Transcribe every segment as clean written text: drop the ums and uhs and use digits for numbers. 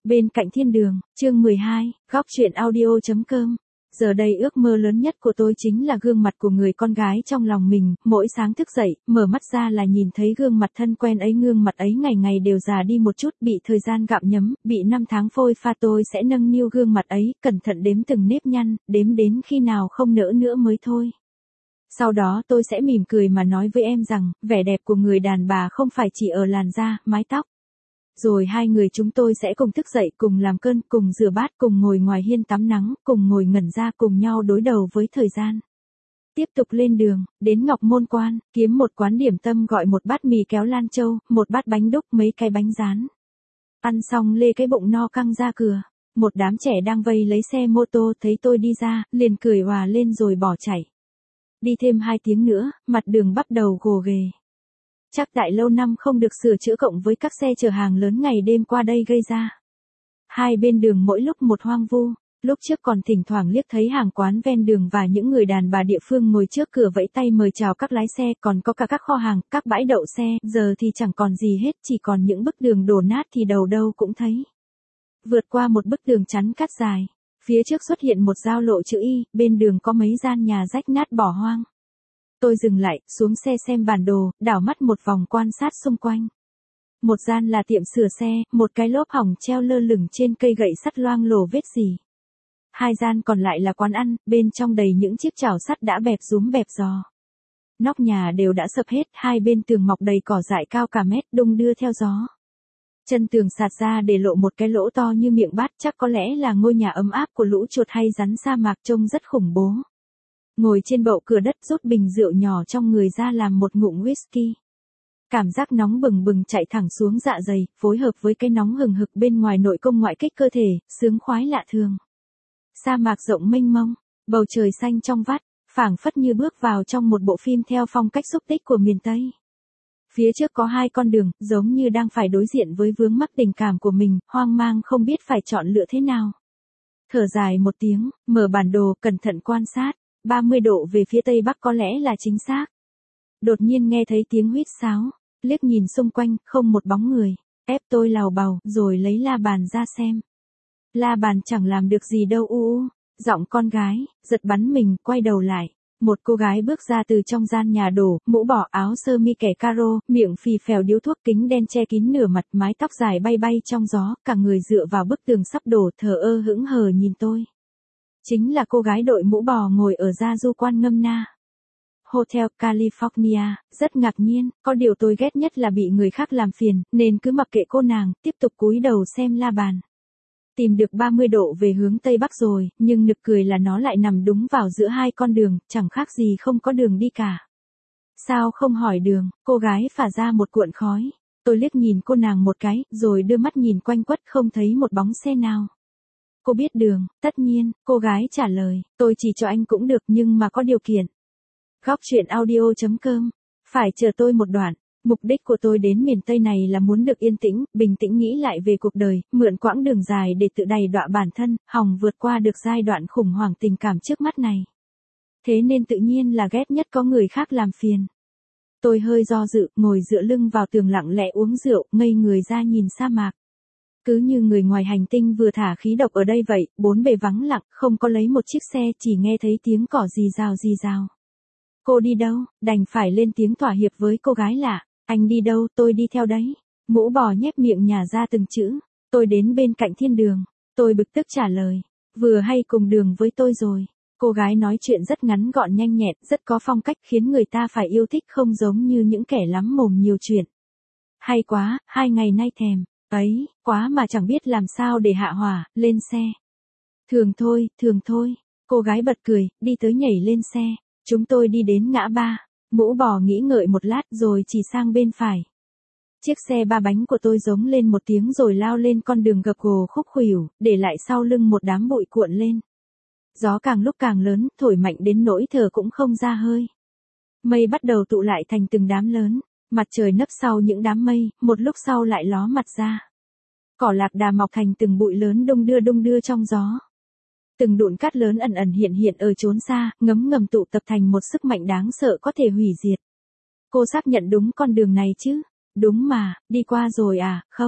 Bên cạnh thiên đường, chương 12, góc truyện audio.com. Giờ đây ước mơ lớn nhất của tôi chính là gương mặt của người con gái trong lòng mình, mỗi sáng thức dậy, mở mắt ra là nhìn thấy gương mặt thân quen ấy, gương mặt ấy ngày ngày đều già đi một chút, bị thời gian gặm nhấm, bị năm tháng phôi pha. Tôi sẽ nâng niu gương mặt ấy, cẩn thận đếm từng nếp nhăn, đếm đến khi nào không nỡ nữa mới thôi. Sau đó tôi sẽ mỉm cười mà nói với em rằng, vẻ đẹp của người đàn bà không phải chỉ ở làn da, mái tóc. Rồi hai người chúng tôi sẽ cùng thức dậy, cùng làm cơm, cùng rửa bát, cùng ngồi ngoài hiên tắm nắng, cùng ngồi ngẩn ra cùng nhau đối đầu với thời gian. Tiếp tục lên đường, đến Ngọc Môn Quan, kiếm một quán điểm tâm, gọi một bát mì kéo Lan Châu, một bát bánh đúc, mấy cái bánh rán. Ăn xong lê cái bụng no căng ra cửa. Một đám trẻ đang vây lấy xe mô tô thấy tôi đi ra, liền cười òa lên rồi bỏ chạy. Đi thêm 2 tiếng nữa, mặt đường bắt đầu gồ ghề. Chắc tại lâu năm không được sửa chữa cộng với các xe chở hàng lớn ngày đêm qua đây gây ra. Hai bên đường mỗi lúc một hoang vu, lúc trước còn thỉnh thoảng liếc thấy hàng quán ven đường và những người đàn bà địa phương ngồi trước cửa vẫy tay mời chào các lái xe, còn có cả các kho hàng, các bãi đậu xe, giờ thì chẳng còn gì hết, chỉ còn những bức đường đổ nát thì đầu đâu cũng thấy. Vượt qua một bức tường chắn cát dài, phía trước xuất hiện một giao lộ chữ Y, bên đường có mấy gian nhà rách nát bỏ hoang. Tôi dừng lại, xuống xe xem bản đồ, đảo mắt một vòng quan sát xung quanh. Một gian là tiệm sửa xe, một cái lốp hỏng treo lơ lửng trên cây gậy sắt loang lổ vết rỉ. 2 gian còn lại là quán ăn, bên trong đầy những chiếc chảo sắt đã bẹp rúm bẹp giò. Nóc nhà đều đã sập hết, hai bên tường mọc đầy cỏ dại cao cả mét, đung đưa theo gió. Chân tường sạt ra để lộ một cái lỗ to như miệng bát, chắc có lẽ là ngôi nhà ấm áp của lũ chuột hay rắn sa mạc, trông rất khủng bố. Ngồi trên bậu cửa đất, rút bình rượu nhỏ trong người ra làm một ngụm whisky. Cảm giác nóng bừng bừng chạy thẳng xuống dạ dày, phối hợp với cái nóng hừng hực bên ngoài nội công ngoại kích cơ thể, sướng khoái lạ thường. Sa mạc rộng mênh mông, bầu trời xanh trong vắt, phảng phất như bước vào trong một bộ phim theo phong cách xúc tích của miền Tây. Phía trước có 2 con đường, giống như đang phải đối diện với vướng mắc tình cảm của mình, hoang mang không biết phải chọn lựa thế nào. Thở dài một tiếng, mở bản đồ, cẩn thận quan sát. 30 độ về phía tây bắc có lẽ là chính xác. Đột nhiên nghe thấy tiếng huýt sáo, liếc nhìn xung quanh, không một bóng người, ép tôi lào bào, rồi lấy la bàn ra xem. La bàn chẳng làm được gì đâu. Giọng con gái, giật bắn mình, quay đầu lại. Một cô gái bước ra từ trong gian nhà đổ, mũ bỏ, áo sơ mi kẻ caro, miệng phì phèo điếu thuốc, kính đen che kín nửa mặt, mái tóc dài bay bay trong gió, cả người dựa vào bức tường sắp đổ, thờ ơ hững hờ nhìn tôi. Chính là cô gái đội mũ bò ngồi ở gia du quan Ngâm Na Hotel California. Rất ngạc nhiên, có điều tôi ghét nhất là bị người khác làm phiền, nên cứ mặc kệ cô nàng, tiếp tục cúi đầu xem la bàn. Tìm được 30 độ về hướng tây bắc rồi, nhưng nực cười là nó lại nằm đúng vào giữa 2 con đường, chẳng khác gì không có đường đi cả. Sao không hỏi đường? Cô gái phả ra một cuộn khói. Tôi liếc nhìn cô nàng một cái, rồi đưa mắt nhìn quanh quất, không thấy một bóng xe nào. Cô biết đường, tất nhiên, cô gái trả lời, tôi chỉ cho anh cũng được nhưng mà có điều kiện. Góc truyện audio.com, phải chờ tôi một đoạn. Mục đích của tôi đến miền Tây này là muốn được yên tĩnh, bình tĩnh nghĩ lại về cuộc đời, mượn quãng đường dài để tự đày đọa bản thân, hòng vượt qua được giai đoạn khủng hoảng tình cảm trước mắt này. Thế nên tự nhiên là ghét nhất có người khác làm phiền. Tôi hơi do dự, ngồi dựa lưng vào tường lặng lẽ uống rượu, ngây người ra nhìn sa mạc. Cứ như người ngoài hành tinh vừa thả khí độc ở đây vậy, bốn bề vắng lặng, không có lấy một chiếc xe, chỉ nghe thấy tiếng cỏ rì rào. Cô đi đâu? Đành phải lên tiếng thỏa hiệp với cô gái lạ. Anh đi đâu? Tôi đi theo đấy. Mũ bò nhếch miệng nhả ra từng chữ. Tôi đến bên cạnh thiên đường. Tôi bực tức trả lời. Vừa hay cùng đường với tôi rồi. Cô gái nói chuyện rất ngắn gọn nhanh nhẹn, rất có phong cách khiến người ta phải yêu thích, không giống như những kẻ lắm mồm nhiều chuyện. Hay quá, 2 ngày nay thèm. Ấy, quá mà chẳng biết làm sao để hạ hỏa, lên xe. Thường thôi. Cô gái bật cười, đi tới nhảy lên xe. Chúng tôi đi đến ngã ba. Mũ bò nghĩ ngợi một lát rồi chỉ sang bên phải. Chiếc xe 3 bánh của tôi giống lên một tiếng rồi lao lên con đường gập ghềnh khúc khuỷu, để lại sau lưng một đám bụi cuộn lên. Gió càng lúc càng lớn, thổi mạnh đến nỗi thở cũng không ra hơi. Mây bắt đầu tụ lại thành từng đám lớn. Mặt trời nấp sau những đám mây, một lúc sau lại ló mặt ra. Cỏ lạc đà mọc thành từng bụi lớn đung đưa trong gió. Từng đụn cát lớn ẩn ẩn hiện ở chốn xa, ngấm ngầm tụ tập thành một sức mạnh đáng sợ có thể hủy diệt. Cô xác nhận đúng con đường này chứ? Đúng mà, đi qua rồi à? Không.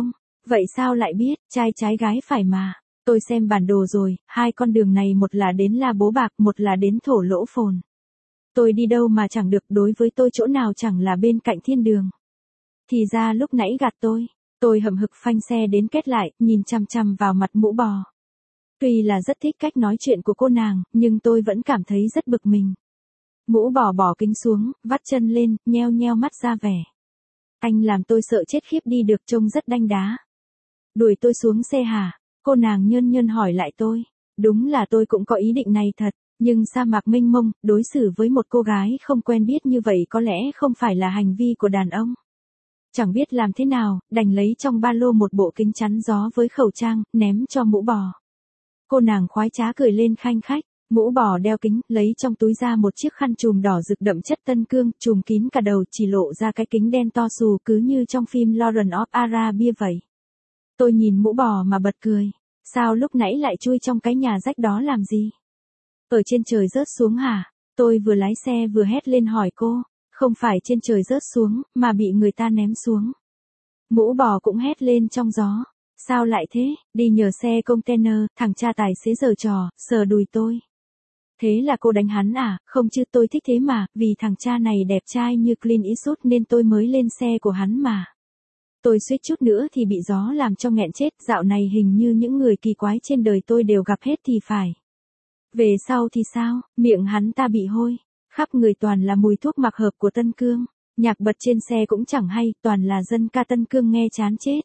Vậy sao lại biết, trai trái gái phải mà. Tôi xem bản đồ rồi, hai con đường này một là đến La Bố Bạc, một là đến Thổ Lỗ Phồn. Tôi đi đâu mà chẳng được, đối với tôi chỗ nào chẳng là bên cạnh thiên đường. Thì ra lúc nãy gạt tôi hậm hực phanh xe đến kết lại, nhìn chằm chằm vào mặt Mũ Bò. Tuy là rất thích cách nói chuyện của cô nàng, nhưng tôi vẫn cảm thấy rất bực mình. Mũ Bò bỏ kính xuống, vắt chân lên, nheo nheo mắt ra vẻ. Anh làm tôi sợ chết khiếp đi được, trông rất đanh đá. Đuổi tôi xuống xe hả? Cô nàng nhơn nhơn hỏi lại tôi. Đúng là tôi cũng có ý định này thật, nhưng sa mạc mênh mông, đối xử với một cô gái không quen biết như vậy có lẽ không phải là hành vi của đàn ông. Chẳng biết làm thế nào, đành lấy trong ba lô một bộ kính chắn gió với khẩu trang, ném cho Mũ Bò. Cô nàng khoái trá cười lên khanh khách. Mũ Bò đeo kính, lấy trong túi ra một chiếc khăn trùm đỏ rực đậm chất tân cương, trùm kín cả đầu, chỉ lộ ra cái kính đen to xù cứ như trong phim Lawrence of Arabia vậy. Tôi nhìn Mũ Bò mà bật cười. Sao lúc nãy lại chui trong cái nhà rách đó làm gì? Ở trên trời rớt xuống hả? Tôi vừa lái xe vừa hét lên hỏi cô. Không phải trên trời rớt xuống, mà bị người ta ném xuống. Mũ Bò cũng hét lên trong gió. Sao lại thế? Đi nhờ xe container, thằng cha tài xế giở trò, sờ đùi tôi. Thế là cô đánh hắn à? Không chứ, tôi thích thế mà, vì thằng cha này đẹp trai như Clint Eastwood nên tôi mới lên xe của hắn mà. Tôi suýt chút nữa thì bị gió làm cho nghẹn chết, dạo này hình như những người kỳ quái trên đời tôi đều gặp hết thì phải. Về sau thì sao? Miệng hắn ta bị hôi, khắp người toàn là mùi thuốc mặc hợp của Tân Cương, nhạc bật trên xe cũng chẳng hay, toàn là dân ca Tân Cương nghe chán chết.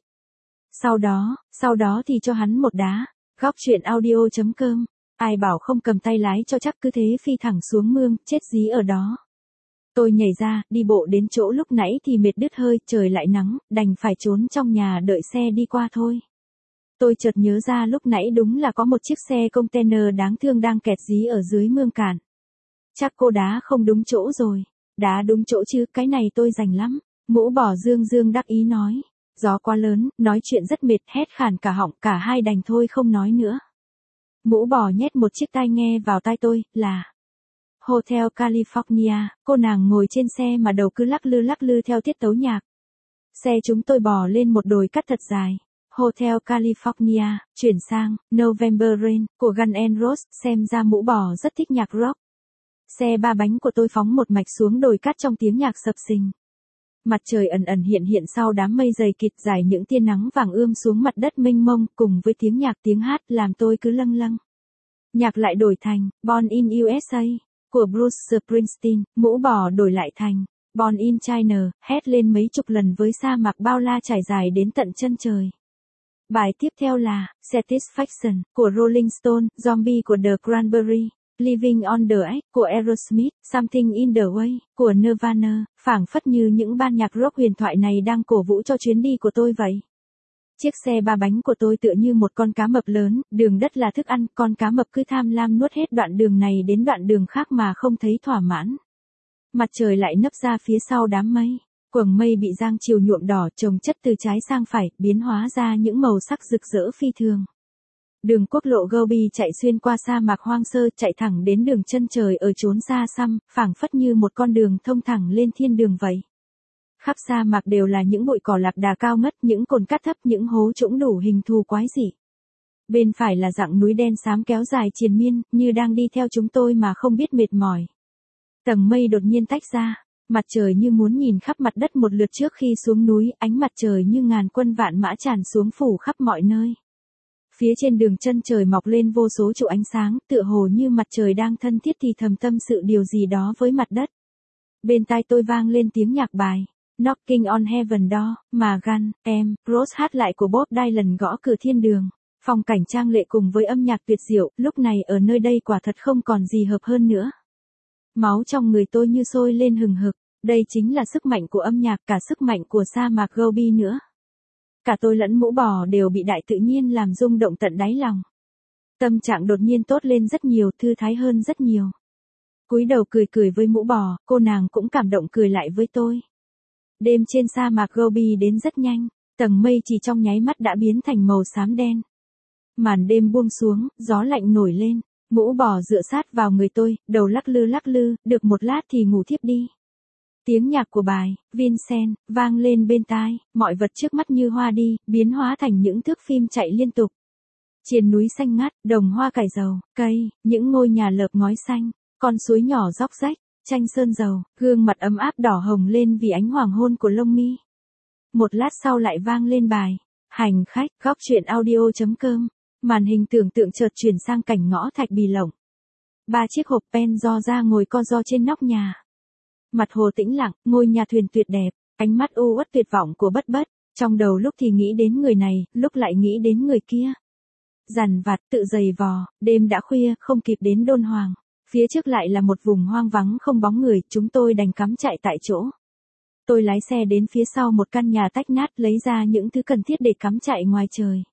Sau đó thì cho hắn một đá. Góc truyện audio.com. Ai bảo không cầm tay lái cho chắc cứ thế phi thẳng xuống mương, chết dí ở đó. Tôi nhảy ra, đi bộ đến chỗ lúc nãy thì mệt đứt hơi, trời lại nắng, đành phải trốn trong nhà đợi xe đi qua thôi. Tôi chợt nhớ ra lúc nãy đúng là có một chiếc xe container đáng thương đang kẹt dí ở dưới mương cạn. Chắc cô đá không đúng chỗ rồi. Đá đúng chỗ chứ, cái này tôi rành lắm. Mũ Bò dương dương đắc ý nói. Gió quá lớn, nói chuyện rất mệt, hét khàn cả họng, cả hai đành thôi không nói nữa. Mũ Bò nhét một chiếc tai nghe vào tai tôi, là Hotel California. Cô nàng ngồi trên xe mà đầu cứ lắc lư theo tiết tấu nhạc. Xe chúng tôi bò lên một đồi cát thật dài. Hotel California, chuyển sang November Rain của Guns N' Roses, xem ra Mũ Bò rất thích nhạc rock. Xe ba bánh của tôi phóng một mạch xuống đồi cát trong tiếng nhạc sập sình. Mặt trời ẩn ẩn hiện sau đám mây dày kịt, dài những tia nắng vàng ươm xuống mặt đất mênh mông, cùng với tiếng nhạc tiếng hát làm tôi cứ lâng lâng. Nhạc lại đổi thành Born in USA của Bruce Springsteen, Mũ Bò đổi lại thành Born in China, hét lên mấy chục lần với sa mạc bao la trải dài đến tận chân trời. Bài tiếp theo là Satisfaction của Rolling Stone, Zombie của The Cranberries, Living on the Edge của Aerosmith, Something in the Way của Nirvana, phảng phất như những ban nhạc rock huyền thoại này đang cổ vũ cho chuyến đi của tôi vậy. Chiếc xe ba bánh của tôi tựa như một con cá mập lớn, đường đất là thức ăn, con cá mập cứ tham lam nuốt hết đoạn đường này đến đoạn đường khác mà không thấy thỏa mãn. Mặt trời lại nấp ra phía sau đám mây, quầng mây bị giang chiều nhuộm đỏ chồng chất từ trái sang phải, biến hóa ra những màu sắc rực rỡ phi thường. Đường quốc lộ Gobi chạy xuyên qua sa mạc hoang sơ, chạy thẳng đến đường chân trời ở chốn xa xăm, phảng phất như một con đường thông thẳng lên thiên đường vậy. Khắp sa mạc đều là những bụi cỏ lạc đà cao ngất, những cồn cát thấp, những hố trũng đủ hình thù quái dị. Bên phải là dặng núi đen xám kéo dài triền miên, như đang đi theo chúng tôi mà không biết mệt mỏi. Tầng mây đột nhiên tách ra, mặt trời như muốn nhìn khắp mặt đất một lượt trước khi xuống núi, ánh mặt trời như ngàn quân vạn mã tràn xuống phủ khắp mọi nơi. Phía trên đường chân trời mọc lên vô số trụ ánh sáng, tựa hồ như mặt trời đang thân thiết thì thầm tâm sự điều gì đó với mặt đất. Bên tai tôi vang lên tiếng nhạc bài Knocking on Heaven Door mà Guns N' Roses hát lại của Bob Dylan gõ cửa thiên đường. Phong cảnh trang lệ cùng với âm nhạc tuyệt diệu, lúc này ở nơi đây quả thật không còn gì hợp hơn nữa. Máu trong người tôi như sôi lên hừng hực, đây chính là sức mạnh của âm nhạc, cả sức mạnh của sa mạc Gobi nữa. Cả tôi lẫn Mũ Bò đều bị đại tự nhiên làm rung động tận đáy lòng. Tâm trạng đột nhiên tốt lên rất nhiều, thư thái hơn rất nhiều. Cúi đầu cười với Mũ Bò, cô nàng cũng cảm động cười lại với tôi. Đêm trên sa mạc Gobi đến rất nhanh, tầng mây chỉ trong nháy mắt đã biến thành màu xám đen. Màn đêm buông xuống, gió lạnh nổi lên, Mũ Bò dựa sát vào người tôi, đầu lắc lư, được một lát thì ngủ thiếp đi. Tiếng nhạc của bài Vincent vang lên bên tai, mọi vật trước mắt như hoa đi, biến hóa thành những thước phim chạy liên tục. Triền núi xanh ngắt, đồng hoa cải dầu, cây, những ngôi nhà lợp ngói xanh, con suối nhỏ róc rách, tranh sơn dầu, gương mặt ấm áp đỏ hồng lên vì ánh hoàng hôn của lông mi. Một lát sau lại vang lên bài Hành khách, góc chuyện audio.com. Màn hình tưởng tượng chợt chuyển sang cảnh ngõ Thạch Bì Lộng. 3 chiếc hộp pen do ra ngồi co ro trên nóc nhà. Mặt hồ tĩnh lặng, ngôi nhà thuyền tuyệt đẹp, ánh mắt u uất tuyệt vọng của Bất Bất, trong đầu lúc thì nghĩ đến người này, lúc lại nghĩ đến người kia. Dằn vặt, tự giày vò, đêm đã khuya, không kịp đến đôn hoàng. Phía trước lại là một vùng hoang vắng không bóng người, chúng tôi đành cắm chạy tại chỗ. Tôi lái xe đến phía sau một căn nhà tách nát, lấy ra những thứ cần thiết để cắm chạy ngoài trời.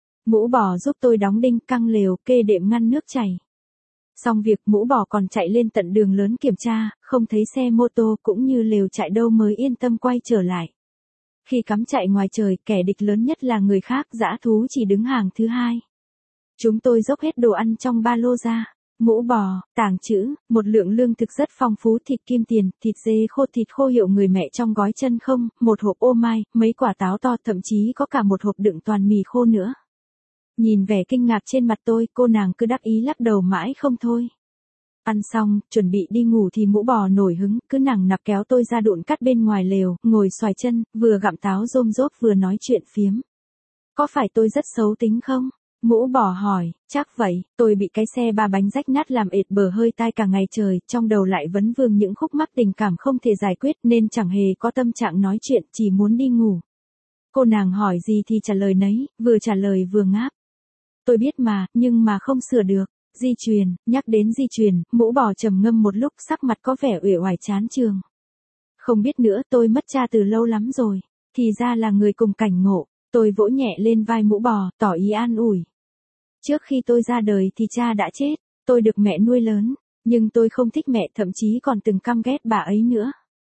Mũ bò giúp tôi đóng đinh, căng lều, kê đệm ngăn nước chảy. Xong việc, mũ bò còn chạy lên tận đường lớn kiểm tra, không thấy xe mô tô cũng như lều trại đâu mới yên tâm quay trở lại. Khi cắm chạy ngoài trời, kẻ địch lớn nhất là người khác, dã thú chỉ đứng hàng thứ hai. Chúng tôi dốc hết đồ ăn trong ba lô ra. Mũ bò, tàng trữ, một lượng lương thực rất phong phú, thịt kim tiền, thịt dê khô, thịt khô hiệu người mẹ trong gói chân không, một hộp ô mai, mấy quả táo to, thậm chí có cả một hộp đựng toàn mì khô nữa. Nhìn vẻ kinh ngạc trên mặt tôi, cô nàng cứ đắc ý lắc đầu mãi không thôi. Ăn xong, chuẩn bị đi ngủ thì mũ bò nổi hứng, cứ nằng nặc kéo tôi ra đụn cắt bên ngoài lều, ngồi xoài chân, vừa gặm táo rôm rốp vừa nói chuyện phiếm. Có phải tôi rất xấu tính không? Mũ bò hỏi, chắc vậy, tôi bị cái xe ba bánh rách nát làm ệt bờ hơi tai cả ngày trời, trong đầu lại vấn vương những khúc mắc tình cảm không thể giải quyết nên chẳng hề có tâm trạng nói chuyện, chỉ muốn đi ngủ. Cô nàng hỏi gì thì trả lời nấy, vừa trả lời vừa ngáp. Tôi biết mà, nhưng mà không sửa được. Di truyền, nhắc đến di truyền, mũ bò trầm ngâm một lúc, sắc mặt có vẻ uể oải chán chường. Không biết nữa, tôi mất cha từ lâu lắm rồi, thì ra là người cùng cảnh ngộ. Tôi vỗ nhẹ lên vai mũ bò, tỏ ý an ủi. Trước khi tôi ra đời thì cha đã chết, tôi được mẹ nuôi lớn, nhưng tôi không thích mẹ, thậm chí còn từng căm ghét bà ấy nữa.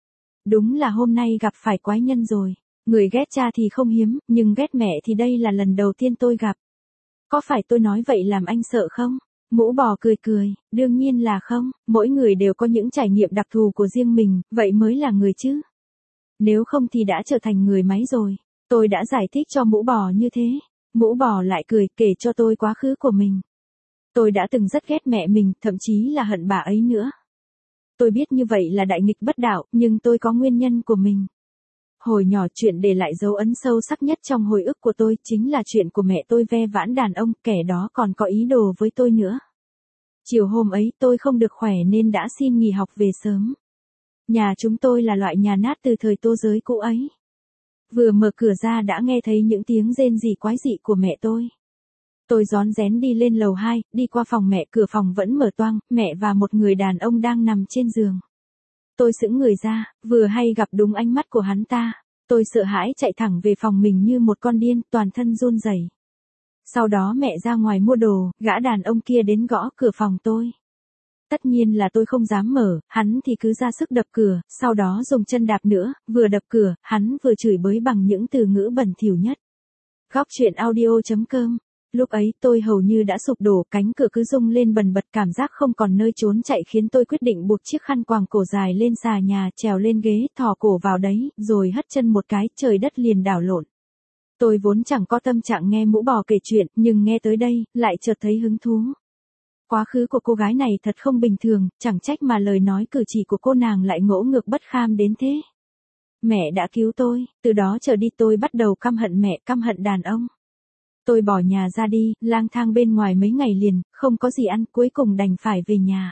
Đúng là hôm nay gặp phải quái nhân rồi, người ghét cha thì không hiếm, nhưng ghét mẹ thì đây là lần đầu tiên tôi gặp. Có phải tôi nói vậy làm anh sợ không? Mũ bò cười cười, đương nhiên là không, mỗi người đều có những trải nghiệm đặc thù của riêng mình, vậy mới là người chứ. Nếu không thì đã trở thành người máy rồi. Tôi đã giải thích cho mũ bò như thế. Mũ bò lại cười, kể cho tôi quá khứ của mình. Tôi đã từng rất ghét mẹ mình, thậm chí là hận bà ấy nữa. Tôi biết như vậy là đại nghịch bất đạo, nhưng tôi có nguyên nhân của mình. Hồi nhỏ, chuyện để lại dấu ấn sâu sắc nhất trong hồi ức của tôi chính là chuyện của mẹ tôi ve vãn đàn ông, kẻ đó còn có ý đồ với tôi nữa. Chiều hôm ấy tôi không được khỏe nên đã xin nghỉ học về sớm. Nhà chúng tôi là loại nhà nát từ thời Tô Giới cũ ấy. Vừa mở cửa ra đã nghe thấy những tiếng rên rỉ quái dị của mẹ tôi. Tôi rón rén đi lên lầu 2, đi qua phòng mẹ, cửa phòng vẫn mở toang, mẹ và một người đàn ông đang nằm trên giường. Tôi sững người ra, vừa hay gặp đúng ánh mắt của hắn ta. Tôi sợ hãi chạy thẳng về phòng mình như một con điên, toàn thân run rẩy. Sau đó mẹ ra ngoài mua đồ, gã đàn ông kia đến gõ cửa phòng tôi. Tất nhiên là tôi không dám mở, hắn thì cứ ra sức đập cửa, sau đó dùng chân đạp nữa, vừa đập cửa, hắn vừa chửi bới bằng những từ ngữ bẩn thỉu nhất. Góc chuyện audio.com. Lúc ấy tôi hầu như đã sụp đổ, cánh cửa cứ rung lên bần bật, cảm giác không còn nơi trốn chạy khiến tôi quyết định buộc chiếc khăn quàng cổ dài lên xà nhà, trèo lên ghế, thò cổ vào đấy, rồi hất chân một cái, trời đất liền đảo lộn. Tôi vốn chẳng có tâm trạng nghe mũ bò kể chuyện, nhưng nghe tới đây, lại chợt thấy hứng thú. Quá khứ của cô gái này thật không bình thường, chẳng trách mà lời nói cử chỉ của cô nàng lại ngỗ ngược bất kham đến thế. Mẹ đã cứu tôi, từ đó trở đi tôi bắt đầu căm hận mẹ, căm hận đàn ông. Tôi bỏ nhà ra đi, lang thang bên ngoài mấy ngày liền, không có gì ăn, cuối cùng đành phải về nhà.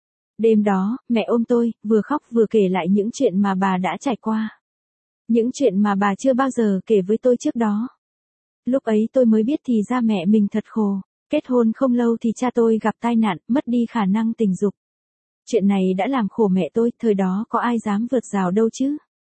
Đêm đó, mẹ ôm tôi, vừa khóc vừa kể lại những chuyện mà bà đã trải qua. Những chuyện mà bà chưa bao giờ kể với tôi trước đó. Lúc ấy tôi mới biết thì ra mẹ mình thật khổ. Kết hôn không lâu thì cha tôi gặp tai nạn, mất đi khả năng tình dục. Chuyện này đã làm khổ mẹ tôi, thời đó có ai dám vượt rào đâu chứ.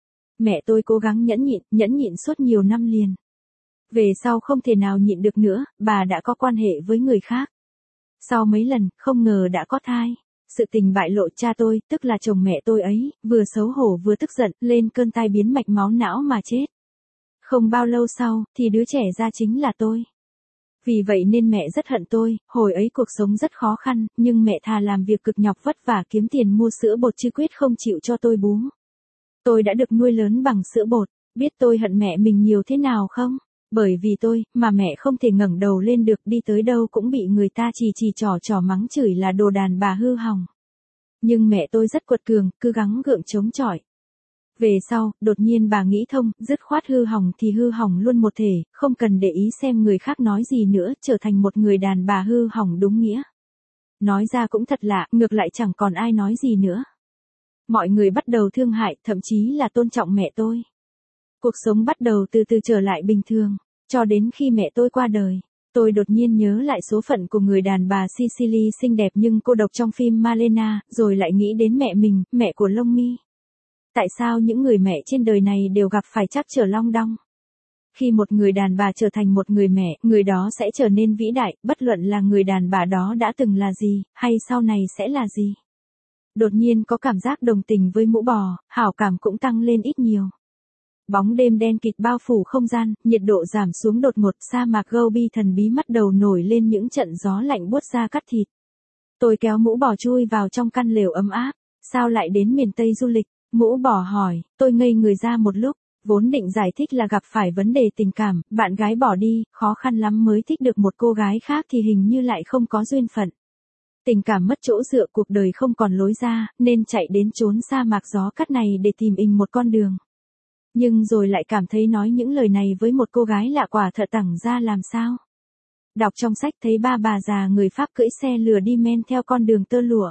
Mẹ tôi cố gắng nhẫn nhịn suốt nhiều năm liền. Về sau không thể nào nhịn được nữa, bà đã có quan hệ với người khác. Sau mấy lần, không ngờ đã có thai. Sự tình bại lộ, cha tôi, tức là chồng mẹ tôi ấy, vừa xấu hổ vừa tức giận, lên cơn tai biến mạch máu não mà chết. Không bao lâu sau, thì đứa trẻ ra chính là tôi. Vì vậy nên mẹ rất hận tôi, hồi ấy cuộc sống rất khó khăn, nhưng mẹ thà làm việc cực nhọc vất vả kiếm tiền mua sữa bột chứ quyết không chịu cho tôi bú. Tôi đã được nuôi lớn bằng sữa bột, biết tôi hận mẹ mình nhiều thế nào không? Bởi vì tôi, mà mẹ không thể ngẩng đầu lên được, đi tới đâu cũng bị người ta chỉ trỏ mắng chửi là đồ đàn bà hư hỏng. Nhưng mẹ tôi rất quật cường, cứ gắng gượng chống chọi. Về sau, đột nhiên bà nghĩ thông, dứt khoát hư hỏng thì hư hỏng luôn một thể, không cần để ý xem người khác nói gì nữa, trở thành một người đàn bà hư hỏng đúng nghĩa. Nói ra cũng thật lạ, ngược lại chẳng còn ai nói gì nữa. Mọi người bắt đầu thương hại, thậm chí là tôn trọng mẹ tôi. Cuộc sống bắt đầu từ từ trở lại bình thường, cho đến khi mẹ tôi qua đời. Tôi đột nhiên nhớ lại số phận của người đàn bà Sicily xinh đẹp nhưng cô độc trong phim Malena, rồi lại nghĩ đến mẹ mình, mẹ của Long Mi. Tại sao những người mẹ trên đời này đều gặp phải trắc trở long đong? Khi một người đàn bà trở thành một người mẹ, người đó sẽ trở nên vĩ đại, bất luận là người đàn bà đó đã từng là gì, hay sau này sẽ là gì. Đột nhiên có cảm giác đồng tình với mũ bò, hảo cảm cũng tăng lên ít nhiều. Bóng đêm đen kịt bao phủ không gian, nhiệt độ giảm xuống đột ngột, sa mạc Gobi thần bí bắt đầu nổi lên những trận gió lạnh buốt da cắt thịt. Tôi kéo mũ bò chui vào trong căn lều ấm áp. Sao lại đến miền Tây du lịch? Mũ bò hỏi, tôi ngây người ra một lúc, vốn định giải thích là gặp phải vấn đề tình cảm, bạn gái bỏ đi, khó khăn lắm mới thích được một cô gái khác thì hình như lại không có duyên phận. Tình cảm mất chỗ dựa, cuộc đời không còn lối ra, nên chạy đến chốn sa mạc gió cắt này để tìm một con đường. Nhưng rồi lại cảm thấy nói những lời này với một cô gái lạ quả thật tẳng ra làm sao. Đọc trong sách thấy ba bà già người Pháp cưỡi xe lừa đi men theo con đường tơ lụa.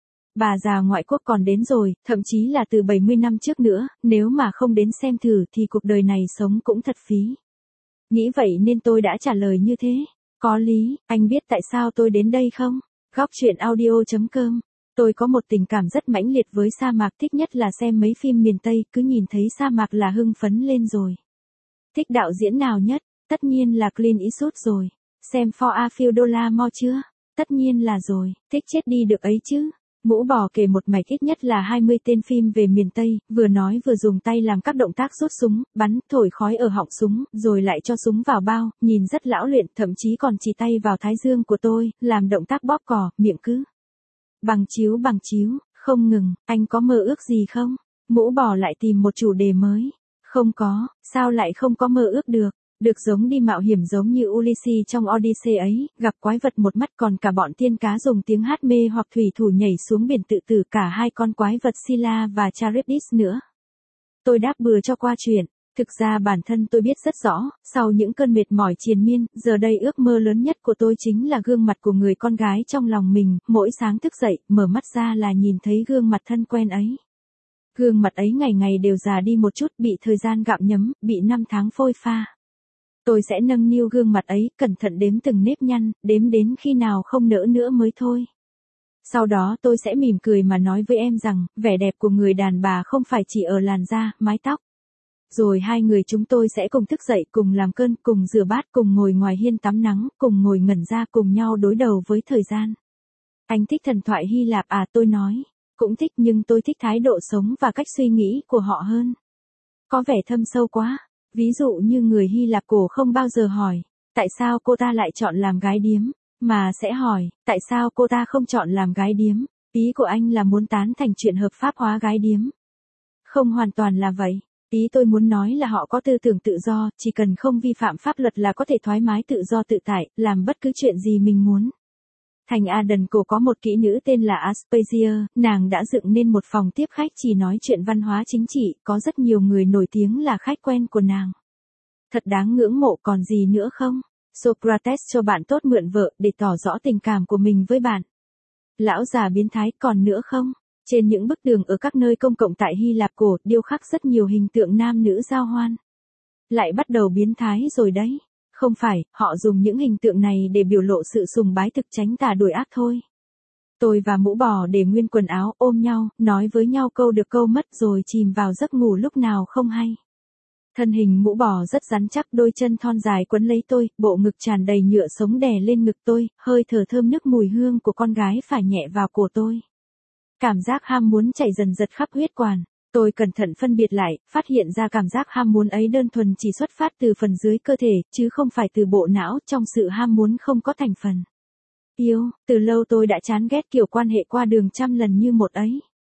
Bà già ngoại quốc còn đến rồi, thậm chí là từ 70 năm trước nữa, nếu mà không đến xem thử thì cuộc đời này sống cũng thật phí. Nghĩ vậy nên tôi đã trả lời như thế. Có lý, anh biết tại sao tôi đến đây không? Góc truyện audio.com. Tôi có một tình cảm rất mãnh liệt với sa mạc, thích nhất là xem mấy phim miền Tây, cứ nhìn thấy sa mạc là hưng phấn lên rồi. Thích đạo diễn nào nhất? Tất nhiên là Clint Eastwood rồi. Xem For a Few Dollar More chưa? Tất nhiên là rồi, thích chết đi được ấy chứ. Mũ bò kể một mạch ít nhất là 20 tên phim về miền Tây, vừa nói vừa dùng tay làm các động tác rút súng, bắn, thổi khói ở họng súng, rồi lại cho súng vào bao, nhìn rất lão luyện, thậm chí còn chỉ tay vào thái dương của tôi, làm động tác bóp cò, miệng cứ bằng chiếu, không ngừng. Anh có mơ ước gì không? Mũ bò lại tìm một chủ đề mới. Không có, sao lại không có mơ ước được? Được giống đi mạo hiểm giống như Ulysses trong Odyssey ấy, gặp quái vật một mắt, còn cả bọn tiên cá dùng tiếng hát mê hoặc thủy thủ nhảy xuống biển tự tử, cả hai con quái vật Scylla và Charybdis nữa. Tôi đáp bừa cho qua chuyện. Thực ra bản thân tôi biết rất rõ, sau những cơn mệt mỏi triền miên, giờ đây ước mơ lớn nhất của tôi chính là gương mặt của người con gái trong lòng mình, mỗi sáng thức dậy, mở mắt ra là nhìn thấy gương mặt thân quen ấy. Gương mặt ấy ngày ngày đều già đi một chút, bị thời gian gặm nhấm, bị năm tháng phôi pha. Tôi sẽ nâng niu gương mặt ấy, cẩn thận đếm từng nếp nhăn, đếm đến khi nào không nỡ nữa mới thôi. Sau đó tôi sẽ mỉm cười mà nói với em rằng, vẻ đẹp của người đàn bà không phải chỉ ở làn da, mái tóc. Rồi hai người chúng tôi sẽ cùng thức dậy, cùng làm cơm, cùng rửa bát, cùng ngồi ngoài hiên tắm nắng, cùng ngồi ngẩn ra cùng nhau đối đầu với thời gian. Anh thích thần thoại Hy Lạp à? Tôi nói, cũng thích, nhưng tôi thích thái độ sống và cách suy nghĩ của họ hơn. Có vẻ thâm sâu quá. Ví dụ như người Hy Lạp cổ không bao giờ hỏi, tại sao cô ta lại chọn làm gái điếm, mà sẽ hỏi, tại sao cô ta không chọn làm gái điếm. Ý của anh là muốn tán thành chuyện hợp pháp hóa gái điếm. Không hoàn toàn là vậy. Ý tôi muốn nói là họ có tư tưởng tự do, chỉ cần không vi phạm pháp luật là có thể thoải mái tự do tự tại, làm bất cứ chuyện gì mình muốn. Thành Aden cổ có một kỹ nữ tên là Aspasia, nàng đã dựng nên một phòng tiếp khách chỉ nói chuyện văn hóa chính trị, có rất nhiều người nổi tiếng là khách quen của nàng. Thật đáng ngưỡng mộ, còn gì nữa không? Socrates cho bạn tốt mượn vợ để tỏ rõ tình cảm của mình với bạn. Lão già biến thái, còn nữa không? Trên những bức tường ở các nơi công cộng tại Hy Lạp cổ, điêu khắc rất nhiều hình tượng nam nữ giao hoan. Lại bắt đầu biến thái rồi đấy. Không phải, họ dùng những hình tượng này để biểu lộ sự sùng bái, thực tránh tà đuổi ác thôi. Tôi và mũ bò để nguyên quần áo, ôm nhau, nói với nhau câu được câu mất rồi chìm vào giấc ngủ lúc nào không hay. Thân hình mũ bò rất rắn chắc, đôi chân thon dài quấn lấy tôi, bộ ngực tràn đầy nhựa sống đè lên ngực tôi, hơi thở thơm nức mùi hương của con gái phả nhẹ vào cổ tôi. Cảm giác ham muốn chảy dần dật khắp huyết quản. Tôi cẩn thận phân biệt lại, phát hiện ra cảm giác ham muốn ấy đơn thuần chỉ xuất phát từ phần dưới cơ thể, chứ không phải từ bộ não, trong sự ham muốn không có thành phần yêu. Từ lâu tôi đã chán ghét kiểu quan hệ qua đường trăm lần như một ấy.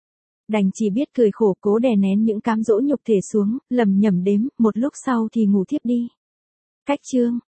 Đành chỉ biết cười khổ cố đè nén những cám dỗ nhục thể xuống, lầm nhầm đếm, một lúc sau thì ngủ thiếp đi. Cách chương